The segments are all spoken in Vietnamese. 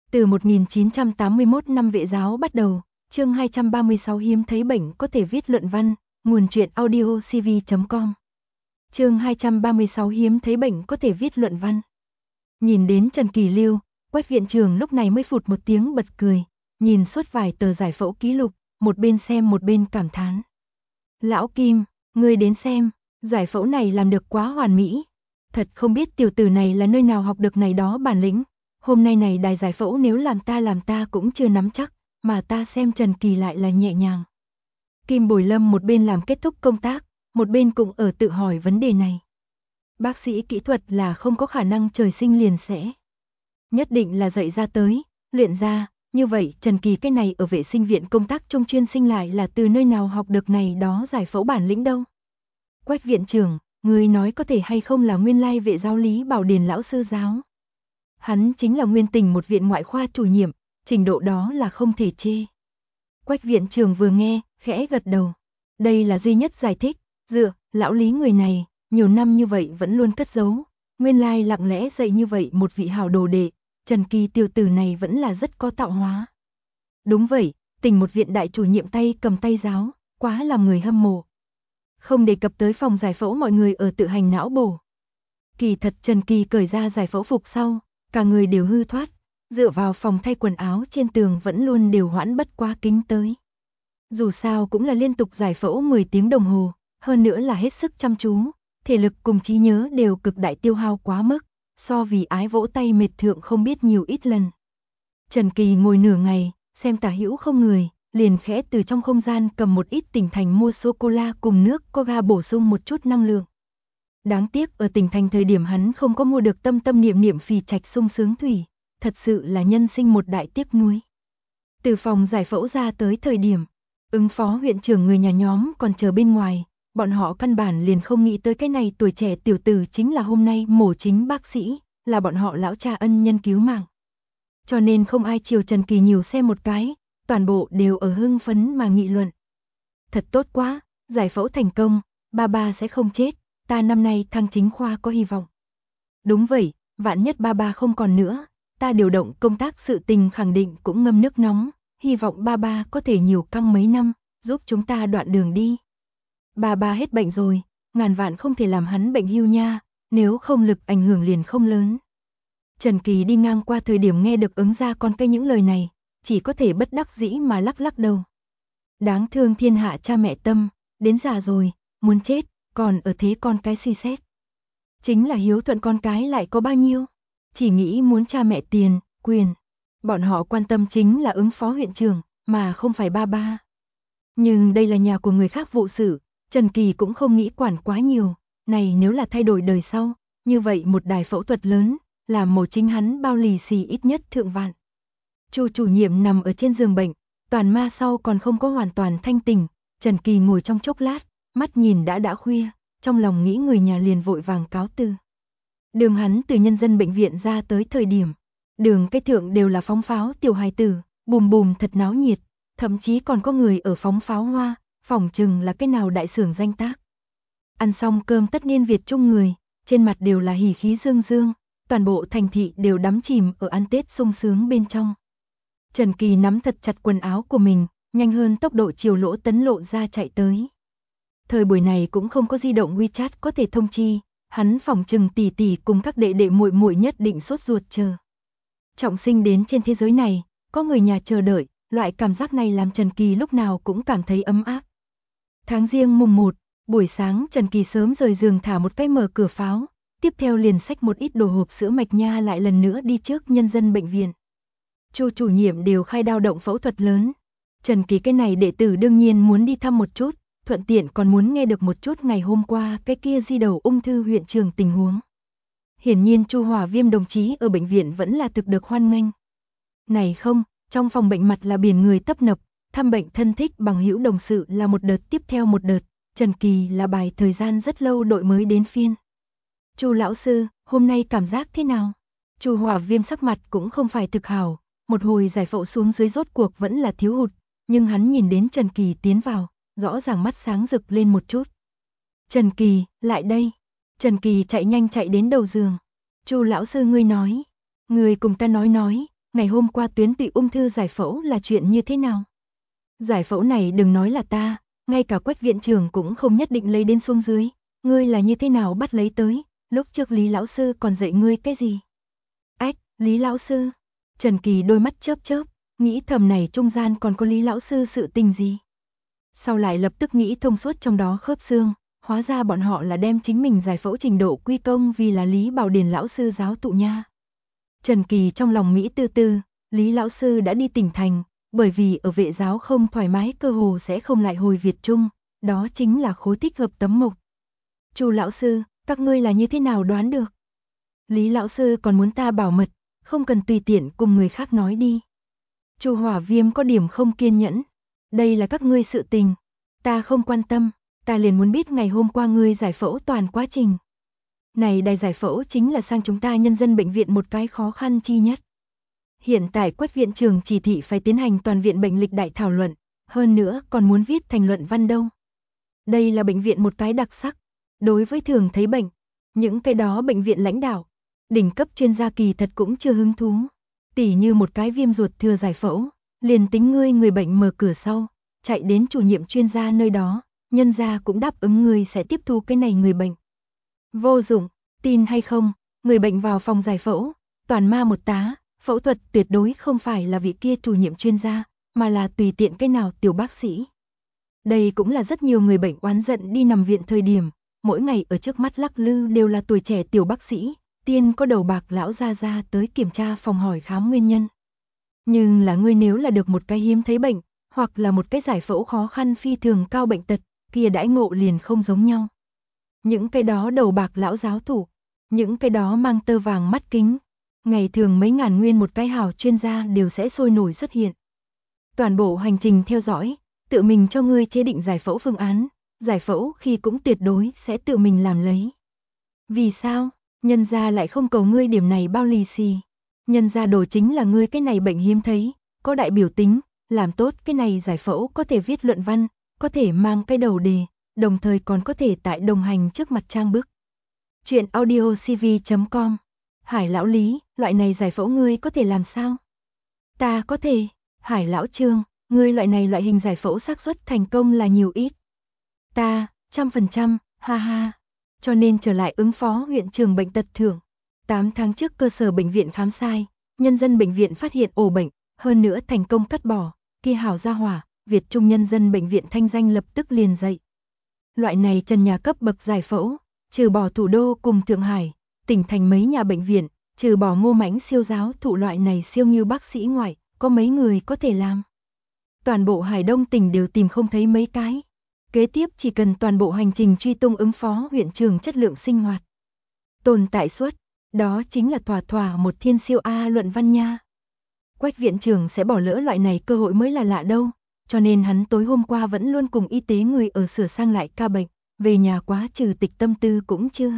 Từ 1981 năm vệ giáo bắt đầu, chương 236 hiếm thấy bệnh có thể viết luận văn, nguồn truyện audio cv.com. Chương 236 hiếm thấy bệnh có thể viết luận văn. Nhìn đến Trần Kỳ Lưu, Quách viện trưởng lúc này mới phụt một tiếng bật cười, nhìn suốt vài tờ giải phẫu ký lục, một bên xem một bên cảm thán. Lão Kim, ngươi đến xem, giải phẫu này làm được quá hoàn mỹ. Thật không biết tiểu tử này là nơi nào học được này đó bản lĩnh. Hôm nay này đài giải phẫu nếu làm ta cũng chưa nắm chắc, mà ta xem Trần Kỳ lại là nhẹ nhàng. Kim Bồi Lâm một bên làm kết thúc công tác, một bên cũng ở tự hỏi vấn đề này. Bác sĩ kỹ thuật là không có khả năng trời sinh liền sẽ. Nhất định là dạy ra tới, luyện ra, như vậy Trần Kỳ cái này ở vệ sinh viện công tác trong chuyên sinh lại là từ nơi nào học được này đó giải phẫu bản lĩnh đâu. Quách viện trưởng, người nói có thể hay không là nguyên lai vệ giáo Lý Bảo Điền lão sư giáo. Hắn chính là nguyên tình một viện ngoại khoa chủ nhiệm, trình độ đó là không thể chê. Quách viện trưởng vừa nghe, khẽ gật đầu. Đây là duy nhất giải thích, dựa, lão Lý người này, nhiều năm như vậy vẫn luôn cất giấu, nguyên lai lặng lẽ dạy như vậy một vị hảo đồ đệ, Trần Kỳ tiểu tử này vẫn là rất có tạo hóa. Đúng vậy, tình một viện đại chủ nhiệm tay cầm tay giáo, quá làm người hâm mộ. Không đề cập tới phòng giải phẫu mọi người ở tự hành não bổ. Kỳ thật Trần Kỳ cởi ra giải phẫu phục sau, cả người đều hư thoát, dựa vào phòng thay quần áo trên tường vẫn luôn đều hoãn bất quá kính tới. Dù sao cũng là liên tục giải phẫu 10 tiếng đồng hồ, hơn nữa là hết sức chăm chú, thể lực cùng trí nhớ đều cực đại tiêu hao quá mức, so vì ái vỗ tay mệt thượng không biết nhiều ít lần. Trần Kỳ ngồi nửa ngày, xem tả hữu không người, liền khẽ từ trong không gian cầm một ít tỉnh thành mua sô-cô-la cùng nước coca bổ sung một chút năng lượng. Đáng tiếc ở tỉnh thành thời điểm hắn không có mua được tâm tâm niệm niệm phì trạch sung sướng thủy, thật sự là nhân sinh một đại tiếc nuối. Từ phòng giải phẫu ra tới thời điểm, ứng phó huyện trưởng người nhà nhóm còn chờ bên ngoài, bọn họ căn bản liền không nghĩ tới cái này tuổi trẻ tiểu tử chính là hôm nay mổ chính bác sĩ, là bọn họ lão cha ân nhân cứu mạng. Cho nên không ai chiều Trần Kỳ nhiều xem một cái, toàn bộ đều ở hưng phấn mà nghị luận. Thật tốt quá, giải phẫu thành công, ba sẽ không chết, ta năm nay thăng chính khoa có hy vọng. Đúng vậy, vạn nhất ba không còn nữa, ta điều động công tác sự tình khẳng định cũng ngâm nước nóng, hy vọng ba có thể nhiều căng mấy năm, giúp chúng ta đoạn đường đi. Ba hết bệnh rồi, ngàn vạn không thể làm hắn bệnh hưu nha, nếu không lực ảnh hưởng liền không lớn. Trần Kỳ đi ngang qua thời điểm nghe được ứng ra con cây những lời này, chỉ có thể bất đắc dĩ mà lắc lắc đầu. Đáng thương thiên hạ cha mẹ tâm, đến già rồi, muốn chết, còn ở thế con cái suy xét. Chính là hiếu thuận con cái lại có bao nhiêu, chỉ nghĩ muốn cha mẹ tiền, quyền. Bọn họ quan tâm chính là ứng phó huyện trưởng, mà không phải ba. Nhưng đây là nhà của người khác vụ sự, Trần Kỳ cũng không nghĩ quản quá nhiều, này nếu là thay đổi đời sau, như vậy một đài phẫu thuật lớn, làm mổ chính hắn bao lì xì ít nhất thượng vạn. Chu chủ nhiệm nằm ở trên giường bệnh, toàn ma sau còn không có hoàn toàn thanh tỉnh, Trần Kỳ ngồi trong chốc lát, mắt nhìn đã khuya, trong lòng nghĩ người nhà liền vội vàng cáo từ. Đường hắn từ nhân dân bệnh viện ra tới thời điểm, đường cái thượng đều là phóng pháo tiểu hài tử, bùm bùm thật náo nhiệt, thậm chí còn có người ở phóng pháo hoa, phỏng chừng là cái nào đại xưởng danh tác. Ăn xong cơm tất niên Việt Trung người, trên mặt đều là hỉ khí dương dương, toàn bộ thành thị đều đắm chìm ở ăn Tết sung sướng bên trong. Trần Kỳ nắm thật chặt quần áo của mình, nhanh hơn tốc độ chiều Lỗ Tấn Lộ ra chạy tới. Thời buổi này cũng không có di động WeChat có thể thông chi, hắn phỏng chừng tỷ tỷ cùng các đệ đệ muội muội nhất định sốt ruột chờ. Trọng sinh đến trên thế giới này, có người nhà chờ đợi, loại cảm giác này làm Trần Kỳ lúc nào cũng cảm thấy ấm áp. Tháng Giêng mùng 1, buổi sáng Trần Kỳ sớm rời giường thả một cái mở cửa pháo, tiếp theo liền xách một ít đồ hộp sữa mạch nha lại lần nữa đi trước nhân dân bệnh viện. Chu chủ nhiệm đều khai đao động phẫu thuật lớn. Trần Kỳ cái này đệ tử đương nhiên muốn đi thăm một chút, thuận tiện còn muốn nghe được một chút ngày hôm qua cái kia di đầu ung thư huyện trường tình huống. Hiển nhiên Chu Hỏa Viêm đồng chí ở bệnh viện vẫn là thực được hoan nghênh. Này không, trong phòng bệnh mặt là biển người tấp nập, thăm bệnh thân thích bằng hữu đồng sự là một đợt tiếp theo một đợt, Trần Kỳ là bài thời gian rất lâu đội mới đến phiên. Chu lão sư, hôm nay cảm giác thế nào? Chu Hỏa Viêm sắc mặt cũng không phải thực hảo, một hồi giải phẫu xuống dưới rốt cuộc vẫn là thiếu hụt, nhưng hắn nhìn đến Trần Kỳ tiến vào, rõ ràng mắt sáng rực lên một chút. Trần Kỳ, lại đây. Trần Kỳ chạy nhanh chạy đến đầu giường. Chu lão sư ngươi nói, ngươi cùng ta nói, ngày hôm qua tuyến tụy ung thư giải phẫu là chuyện như thế nào? Giải phẫu này đừng nói là ta, ngay cả Quách viện trưởng cũng không nhất định lấy đến xuống dưới, ngươi là như thế nào bắt lấy tới, lúc trước Lý lão sư còn dạy ngươi cái gì? Ách, Lý lão sư. Trần Kỳ đôi mắt chớp chớp, nghĩ thầm này trung gian còn có Lý lão sư sự tình gì? Sau lại lập tức nghĩ thông suốt trong đó khớp xương, hóa ra bọn họ là đem chính mình giải phẫu trình độ quy công vì là Lý Bảo Điền lão sư giáo tụ nha. Trần Kỳ trong lòng nghĩ tư tư, Lý lão sư đã đi tỉnh thành, bởi vì ở vệ giáo không thoải mái cơ hồ sẽ không lại hồi Việt Trung, đó chính là khối thích hợp tấm mộc. Chu lão sư, các ngươi là như thế nào đoán được? Lý lão sư còn muốn ta bảo mật, không cần tùy tiện cùng người khác nói đi. Chu Hỏa Viêm có điểm không kiên nhẫn, đây là các ngươi sự tình, ta không quan tâm, ta liền muốn biết ngày hôm qua ngươi giải phẫu toàn quá trình. Này đài giải phẫu chính là sang chúng ta nhân dân bệnh viện một cái khó khăn chi nhất. Hiện tại Quách viện trưởng chỉ thị phải tiến hành toàn viện bệnh lịch đại thảo luận, hơn nữa còn muốn viết thành luận văn đâu. Đây là bệnh viện một cái đặc sắc, đối với thường thấy bệnh, những cái đó bệnh viện lãnh đạo, đỉnh cấp chuyên gia kỳ thật cũng chưa hứng thú. Tỉ như một cái viêm ruột thừa giải phẫu, liền tính ngươi người bệnh mở cửa sau, chạy đến chủ nhiệm chuyên gia nơi đó, nhân gia cũng đáp ứng ngươi sẽ tiếp thu cái này người bệnh. Vô dụng, tin hay không, người bệnh vào phòng giải phẫu, toàn ma một tá, phẫu thuật tuyệt đối không phải là vị kia chủ nhiệm chuyên gia, mà là tùy tiện cái nào tiểu bác sĩ. Đây cũng là rất nhiều người bệnh oán giận đi nằm viện thời điểm, mỗi ngày ở trước mắt lắc lư đều là tuổi trẻ tiểu bác sĩ, tiên có đầu bạc lão gia tới kiểm tra phòng hỏi khám nguyên nhân. Nhưng là ngươi nếu là được một cái hiếm thấy bệnh, hoặc là một cái giải phẫu khó khăn phi thường cao bệnh tật, kia đãi ngộ liền không giống nhau. Những cái đó đầu bạc lão giáo thủ, những cái đó mang tơ vàng mắt kính, ngày thường mấy ngàn nguyên một cái hào chuyên gia đều sẽ sôi nổi xuất hiện. Toàn bộ hành trình theo dõi, tự mình cho ngươi chế định giải phẫu phương án, giải phẫu khi cũng tuyệt đối sẽ tự mình làm lấy. Vì sao? Nhân gia lại không cầu ngươi điểm này bao lì xì. Nhân gia đồ chính là ngươi cái này bệnh hiếm thấy, có đại biểu tính, làm tốt cái này giải phẫu có thể viết luận văn, có thể mang cái đầu đề, đồng thời còn có thể tại đồng hành trước mặt trang bức. Chuyện audiocv.com. Hải lão Lý, loại này giải phẫu ngươi có thể làm sao? Ta có thể. Hải lão Trương, ngươi loại này loại hình giải phẫu xác suất thành công là nhiều ít. Ta, 100%, ha ha. Cho nên trở lại ứng phó huyện trường bệnh tật thưởng. 8 tháng trước cơ sở bệnh viện khám sai, nhân dân bệnh viện phát hiện ổ bệnh, hơn nữa thành công cắt bỏ, kia hảo gia hỏa, Việt Trung nhân dân bệnh viện thanh danh lập tức liền dậy. Loại này trần nhà cấp bậc giải phẫu, trừ bỏ thủ đô cùng Thượng Hải, tỉnh thành mấy nhà bệnh viện, trừ bỏ Ngô Mãnh siêu giáo thụ loại này siêu như bác sĩ ngoại, có mấy người có thể làm. Toàn bộ Hải Đông tỉnh đều tìm không thấy mấy cái. Kế tiếp chỉ cần toàn bộ hành trình truy tung ứng phó huyện trường chất lượng sinh hoạt. Tồn tại suất, đó chính là thỏa thỏa một thiên siêu A luận văn nha. Quách viện trưởng sẽ bỏ lỡ loại này cơ hội mới là lạ đâu, cho nên hắn tối hôm qua vẫn luôn cùng y tế người ở sửa sang lại ca bệnh, về nhà quá trừ tịch tâm tư cũng chưa.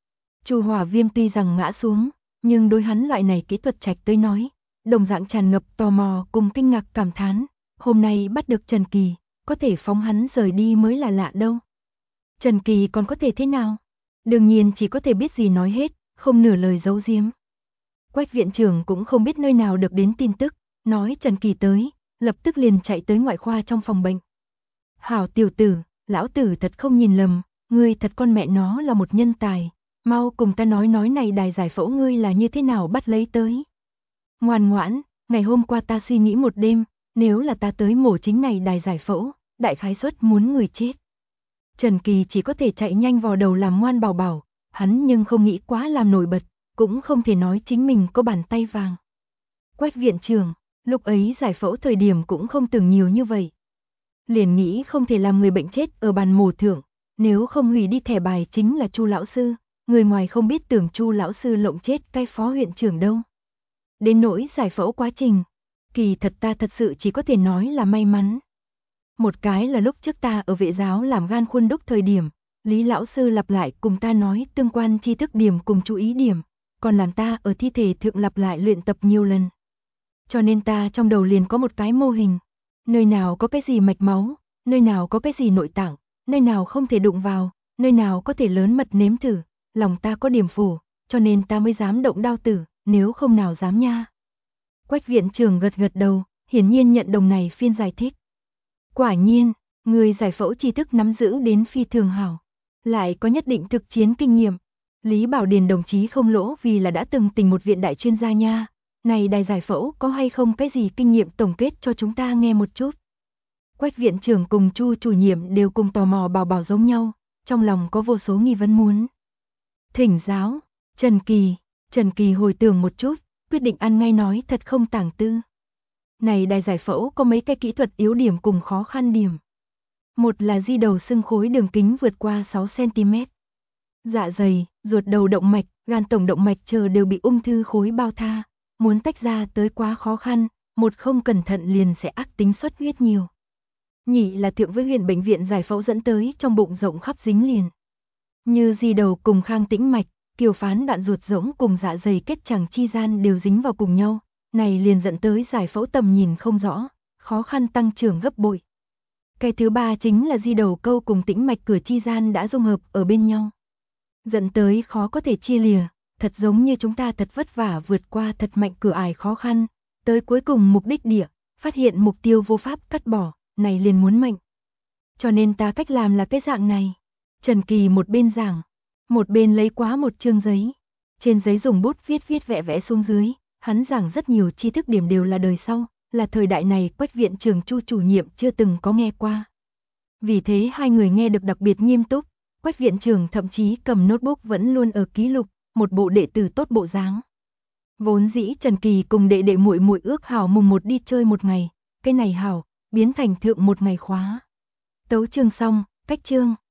Chu Hỏa Viêm tuy rằng ngã xuống, nhưng đối hắn loại này kỹ thuật trạch tới nói, đồng dạng tràn ngập tò mò cùng kinh ngạc cảm thán, hôm nay bắt được Trần Kỳ, có thể phóng hắn rời đi mới là lạ đâu. Trần Kỳ còn có thể thế nào? Đương nhiên chỉ có thể biết gì nói hết, không nửa lời giấu giếm. Quách viện trưởng cũng không biết nơi nào được đến tin tức, nói Trần Kỳ tới, lập tức liền chạy tới ngoại khoa trong phòng bệnh. Hảo tiểu tử, lão tử thật không nhìn lầm, ngươi thật con mẹ nó là một nhân tài, mau cùng ta nói này đài giải phẫu ngươi là như thế nào bắt lấy tới. Ngoan ngoãn, ngày hôm qua ta suy nghĩ một đêm, nếu là ta tới mổ chính này đài giải phẫu, đại khái suất muốn người chết. Trần Kỳ chỉ có thể chạy nhanh vào đầu làm ngoan bảo bảo, hắn nhưng không nghĩ quá làm nổi bật, cũng không thể nói chính mình có bàn tay vàng. Quách viện trưởng, lúc ấy giải phẫu thời điểm cũng không tưởng nhiều như vậy. Liền nghĩ không thể làm người bệnh chết ở bàn mổ thượng, nếu không hủy đi thẻ bài chính là Chu lão sư, người ngoài không biết tưởng Chu lão sư lộng chết cái phó huyện trưởng đâu. Đến nỗi giải phẫu quá trình, kỳ thật ta thật sự chỉ có thể nói là may mắn. Một cái là lúc trước ta ở vệ giáo làm gan khuôn đúc thời điểm, Lý lão sư lặp lại cùng ta nói tương quan tri thức điểm cùng chú ý điểm, còn làm ta ở thi thể thượng lặp lại luyện tập nhiều lần. Cho nên ta trong đầu liền có một cái mô hình, nơi nào có cái gì mạch máu, nơi nào có cái gì nội tạng, nơi nào không thể đụng vào, nơi nào có thể lớn mật nếm thử, lòng ta có điểm phủ, cho nên ta mới dám động đao tử, nếu không nào dám nha. Quách viện trưởng gật gật đầu, hiển nhiên nhận đồng này phiên giải thích. Quả nhiên, người giải phẫu tri thức nắm giữ đến phi thường hảo, lại có nhất định thực chiến kinh nghiệm. Lý Bảo Điền đồng chí không lỗ vì là đã từng tình một viện đại chuyên gia nha. Này đài giải phẫu có hay không cái gì kinh nghiệm tổng kết cho chúng ta nghe một chút. Quách viện trưởng cùng Chu chủ nhiệm đều cùng tò mò bảo giống nhau, trong lòng có vô số nghi vấn muốn. Thỉnh giáo, Trần Kỳ hồi tưởng một chút, quyết định ăn ngay nói thật không tàng tư. Này đài giải phẫu có mấy cái kỹ thuật yếu điểm cùng khó khăn điểm. Một là di đầu xưng khối đường kính vượt qua 6cm. Dạ dày, ruột đầu động mạch, gan tổng động mạch chờ đều bị ung thư khối bao tha, muốn tách ra tới quá khó khăn, một không cẩn thận liền sẽ ác tính xuất huyết nhiều. Nhị là Thượng với huyện bệnh viện giải phẫu dẫn tới trong bụng rộng khắp dính liền. Như di đầu cùng khang tĩnh mạch, kiều phán đoạn ruột rỗng cùng dạ dày kết chằng chi gian đều dính vào cùng nhau, này liền dẫn tới giải phẫu tầm nhìn không rõ, khó khăn tăng trưởng gấp bội. Cái thứ ba chính là di đầu câu cùng tĩnh mạch cửa chi gian đã dung hợp ở bên nhau, dẫn tới khó có thể chia lìa, thật giống như chúng ta thật vất vả vượt qua thật mạnh cửa ải khó khăn, tới cuối cùng mục đích địa, phát hiện mục tiêu vô pháp cắt bỏ, này liền muốn mệnh. Cho nên ta cách làm là cái dạng này. Trần Kỳ một bên giảng, một bên lấy quá một chương giấy. Trên giấy dùng bút viết vẽ xuống dưới, hắn giảng rất nhiều tri thức điểm đều là đời sau, là thời đại này Quách viện trưởng Chu chủ nhiệm chưa từng có nghe qua. Vì thế hai người nghe được đặc biệt nghiêm túc, Quách viện trưởng thậm chí cầm notebook vẫn luôn ở ký lục, một bộ đệ tử tốt bộ dáng. Vốn dĩ Trần Kỳ cùng đệ đệ muội muội ước hảo mùng 1 đi chơi một ngày, cái này hảo, biến thành thượng một ngày khóa. Tấu chương xong, cách chương.